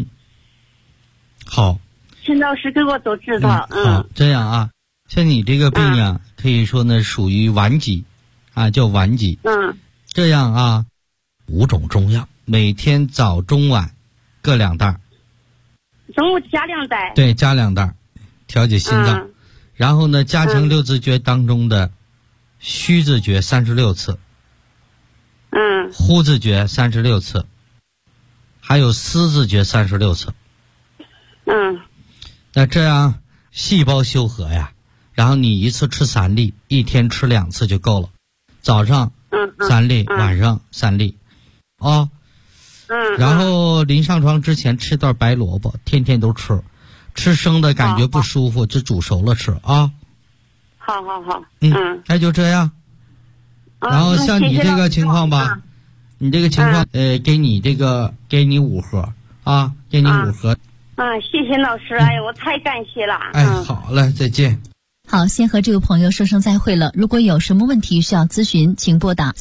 好， 请老师给我做指导。 好，这样像你这个病可以说呢属于顽疾叫顽疾。这样5种中药，每天早中晚各2袋。 中午加2袋。 对，加2袋，调节心脏。然后呢，加强6字诀当中的虚字诀36次。呼字诀36次，还有思字诀36次。那这样细胞修和呀，然后你一次吃3粒，一天吃2次就够了。早上3粒，晚上3粒。然后临上床之前吃段白萝卜，天天都吃，吃生的感觉不舒服就煮熟了吃啊。 好。 那就这样。然后像你这个情况吧，你这个情况给你5盒啊，给你5盒。 谢谢老师，哎呀，我太感谢了。 好嘞，再见。 好，先和这个朋友说声再会了。如果有什么问题需要咨询，请拨打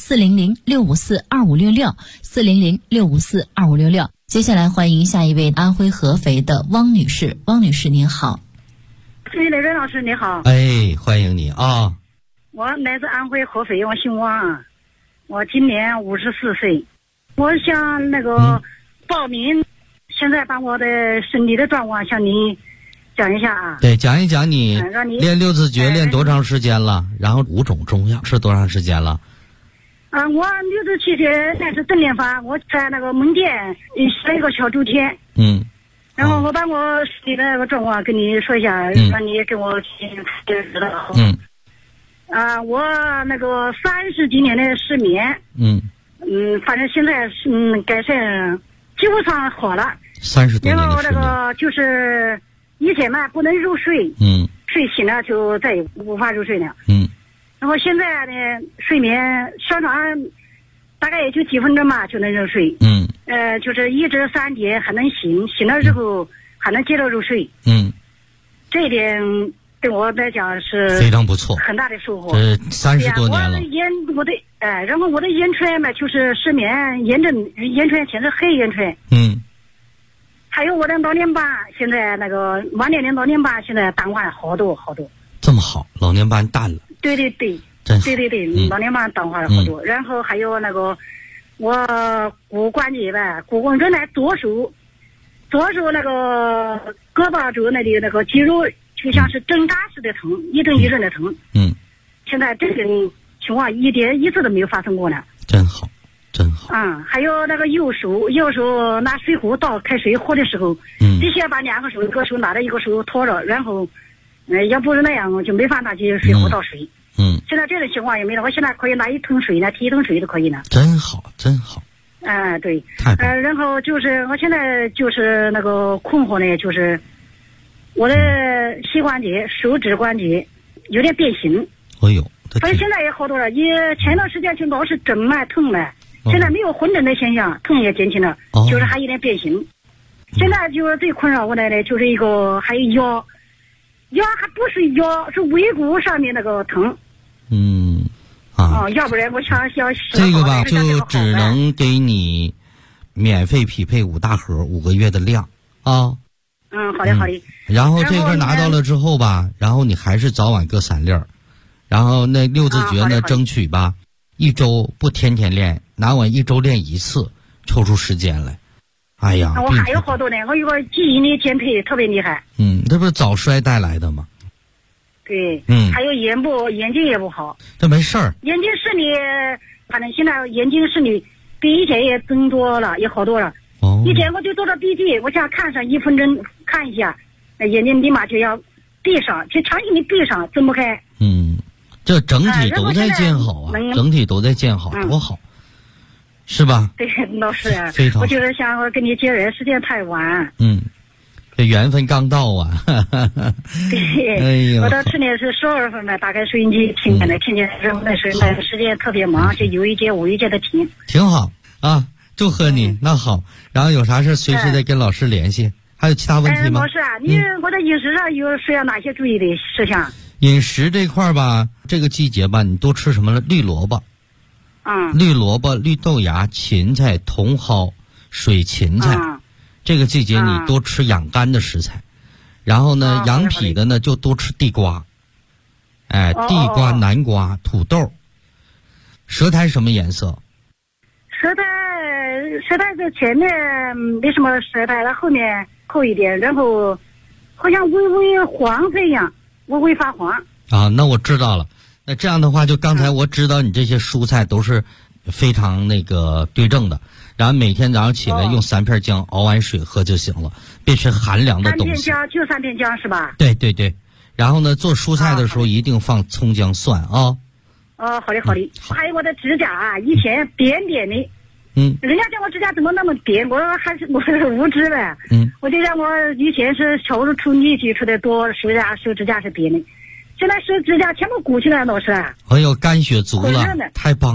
400-654-2566，400-654-2566。接下来欢迎下一位安徽合肥的汪女士。汪女士您好。 崔磊老师你好。 欢迎你啊。 我来自安徽合肥，我姓汪，我今年54岁，我想报名，现在把我的身体的状况向您讲一下啊。 对，讲一讲你练六字诀练多长时间了？然后5种中药吃多长时间了？ 我六字诀那是正念法，我在门店学了一个小周天。然后我把我身体的那个状况跟你说一下，让你给我知道。我30几年的失眠，反正现在改善基本上好了。 30多年的失眠。 然后就是以前嘛不能入睡，睡醒了就再也无法入睡了。然后现在呢，睡眠上床大概也就几分钟嘛就能入睡。就是1至3点还能醒，醒了之后还能接着入睡。这一点对我来讲是非常不错， 很大的收获。 这30多年了。 然后我的眼圈嘛，就是失眠眼圈全是黑眼圈。还有我的老年斑，现在晚年的老年斑现在淡化了好多。 这么好，老年斑淡了。 对， 真好。 对，老年斑淡化了好多。然后还有我骨关节吧，原来左手胳膊肘那里肌肉就像是针扎似的疼，一阵一阵的疼。现在这种情况一次都没有发生过呢。 真好。 还有右手拿水壶倒开水喝的时候，必须要把2个手，一个手拿着一个手托着，然后要不是那样就没法拿起水壶倒水。现在这种情况也没了，我现在可以拿1桶水呢，提1桶水都可以呢。 真好。 对。 太棒。 然后就是我现在就是困惑呢，就是我的膝关节、手指关节有点变形。所以现在也好多了，前段时间就老是整脉疼了，现在没有混整的现象，疼也减轻了，就是还有点变形。现在就是最困扰我的呢，就是还有腰还不是腰，是尾骨上面疼。要不然我想这个吧，就只能给你免费匹配5大盒5个月的量啊。 好的。 然后这个拿到了之后吧，然后你还是早晚各3粒儿，然后那六字诀呢，争取吧1周不天天练，拿完1周练1次，抽出时间来。哎呀， 我还有好多呢，我有个基因的减配特别厉害。 这不是早衰带来的吗？ 对。还有眼睛也不好。 这没事儿。 眼睛视力，反正现在眼睛视力比以前也增多了，也好多了。以前我就做着笔记，我想看上1分钟看一下，那眼睛立马就要闭上，就强行的闭上，睁不开。 这整体都在见好啊，整体都在见好，多好，是吧？ 对，老师， 非常。 我就是想跟你结缘，时间太晚。 这缘分刚到啊。 对。我到去年是12月份呢，打开收音机听见之后，那时间特别忙，就有一节无一节的听。 挺好啊，祝贺你。那好，然后有啥事随时再跟老师联系。还有其他问题吗？ 老师啊，我在饮食上需要哪些注意的事项？ 饮食这块吧，这个季节吧，你多吃什么了？绿萝卜。绿萝卜、绿豆芽、芹菜、茼蒿、水芹菜。这个季节你多吃养肝的食材。然后呢，养脾的呢就多吃地瓜。地瓜、南瓜、土豆。舌苔什么颜色？ 舌苔在前面没什么舌苔，它后面厚一点，然后好像微微黄这样，微微发黄。 那我知道了。那这样的话，就刚才我知道你这些蔬菜都是非常对症的，然后每天早上起来用3片姜熬完水喝就行了，别吃寒凉的东西。 3片姜是吧？ 对。然后呢，做蔬菜的时候一定放葱姜蒜啊。 好的。还有我的指甲啊，以前扁扁的。人家叫我指甲怎么那么扁，我是无知呗。我就让我以前是小时候出力气出的多，手指甲是扁的，现在手指甲全部鼓起来，老师。 干血足了，太棒了。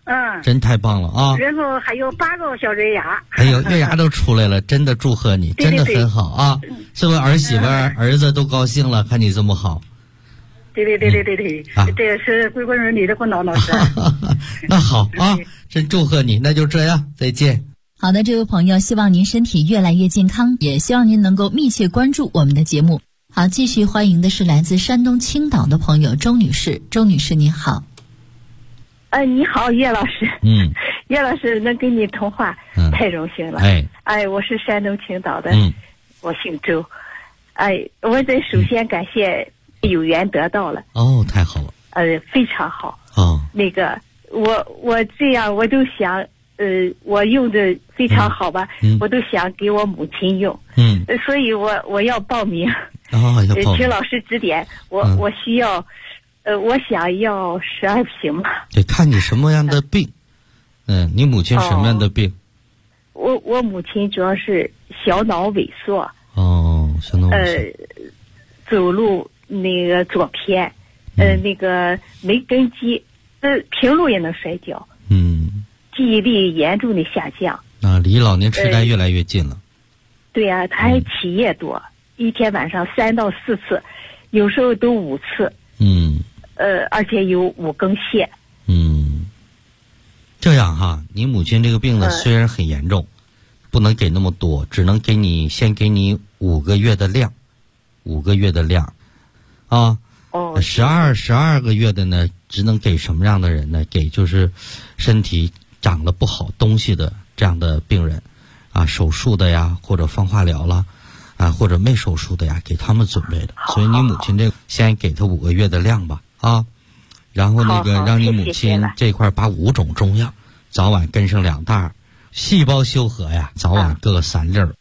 真太棒了啊！ 然后还有8个小月牙， 哎呦，月牙都出来了，真的祝贺你，真的很好啊！是不是儿媳妇儿子都高兴了？看你这么好。 对，这个是规规矩矩的给我闹事。 那好啊，真祝贺你，那就这样，再见。 好的，这位朋友，希望您身体越来越健康，也希望您能够密切关注我们的节目。好，继续欢迎的是来自山东青岛的朋友周女士。周女士，你好。 你好，叶老师。叶老师能跟你通话，太荣幸了。我是山东青岛的，我姓周。我得首先感谢有缘得到了。 哦，太好了。 非常好。那个我这样我都想。我用的非常好吧，我都想给我母亲用，所以我要报名，请老师指点，我需要，我想要12瓶嘛。 得看你什么样的病，你母亲什么样的病？ 我母亲主要是小脑萎缩， 小脑萎缩， 走路那个左偏，那个没根基，平路也能摔跤，记忆力严重的下降， 离老年痴呆越来越近了。 对呀，他还起夜多，一天晚上3到4次，有时候都5次。而且有5根线。 这样哈，你母亲这个病呢，虽然很严重，不能给那么多，只能先给你5个月的量，5个月的量，啊。12个月的呢，只能给什么样的人呢？给就是身体长了不好东西的这样的病人，手术的呀，或者放化疗了，或者没手术的呀，给他们准备的。所以你母亲这个先给她5个月的量吧，然后那个让你母亲这块把5种中药早晚跟上2袋，细胞修合呀，早晚各3粒儿，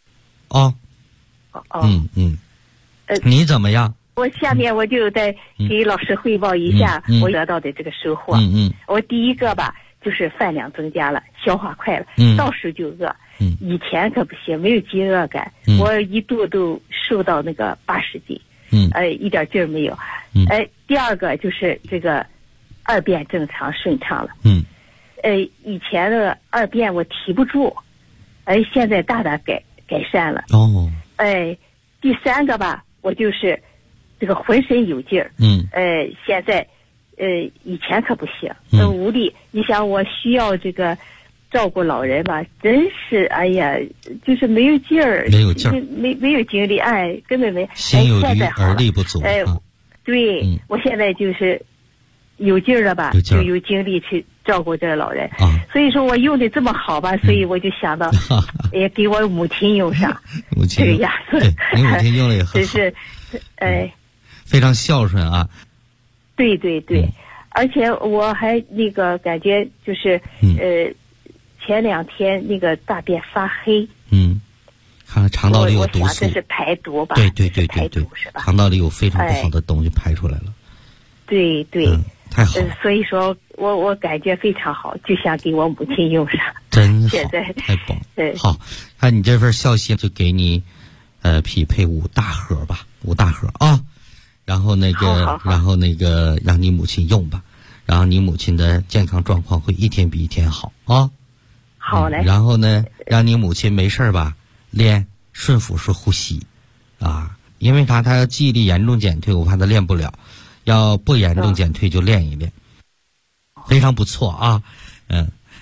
你怎么样？ 我下面我就再给老师汇报一下我得到的这个收获。我第一个吧，就是饭量增加了，消化快了，到时就饿。以前可不行，没有饥饿感，我一度都瘦到那个80斤，一点劲儿没有。第二个就是这个二便正常顺畅了。以前的二便我提不住，现在大大改善了。第三个吧，我就是这个浑身有劲儿。现在以前可不行，无力。你想我需要这个照顾老人吧，真是哎呀，就是没有劲儿，没有精力，根本没。 心有余而力不足。 对，我现在就是有劲儿了吧，就有精力去照顾这个老人。所以说我用的这么好吧，所以我就想到也给我母亲用上。 母亲这个样子， 你母亲用了也很好。 真是， 非常孝顺啊。 对，而且我还那个感觉就是前2天那个大便发黑。看看肠道里有毒素。我想这是排毒吧？对，排毒是吧？ 肠道里有非常不好的东西排出来了。 对， 太好了。 所以说我感觉非常好，就想给我母亲用上。 真好， 现在太棒。好，看你这份孝心，就给你匹配5大盒吧，5大盒啊。然后那个，让你母亲用吧，然后你母亲的健康状况会一天比一天好啊。 好嘞。 然后呢，让你母亲没事吧，练顺腹式呼吸，因为她记忆力严重减退，我怕她练不了，要不严重减退就练一练，非常不错啊。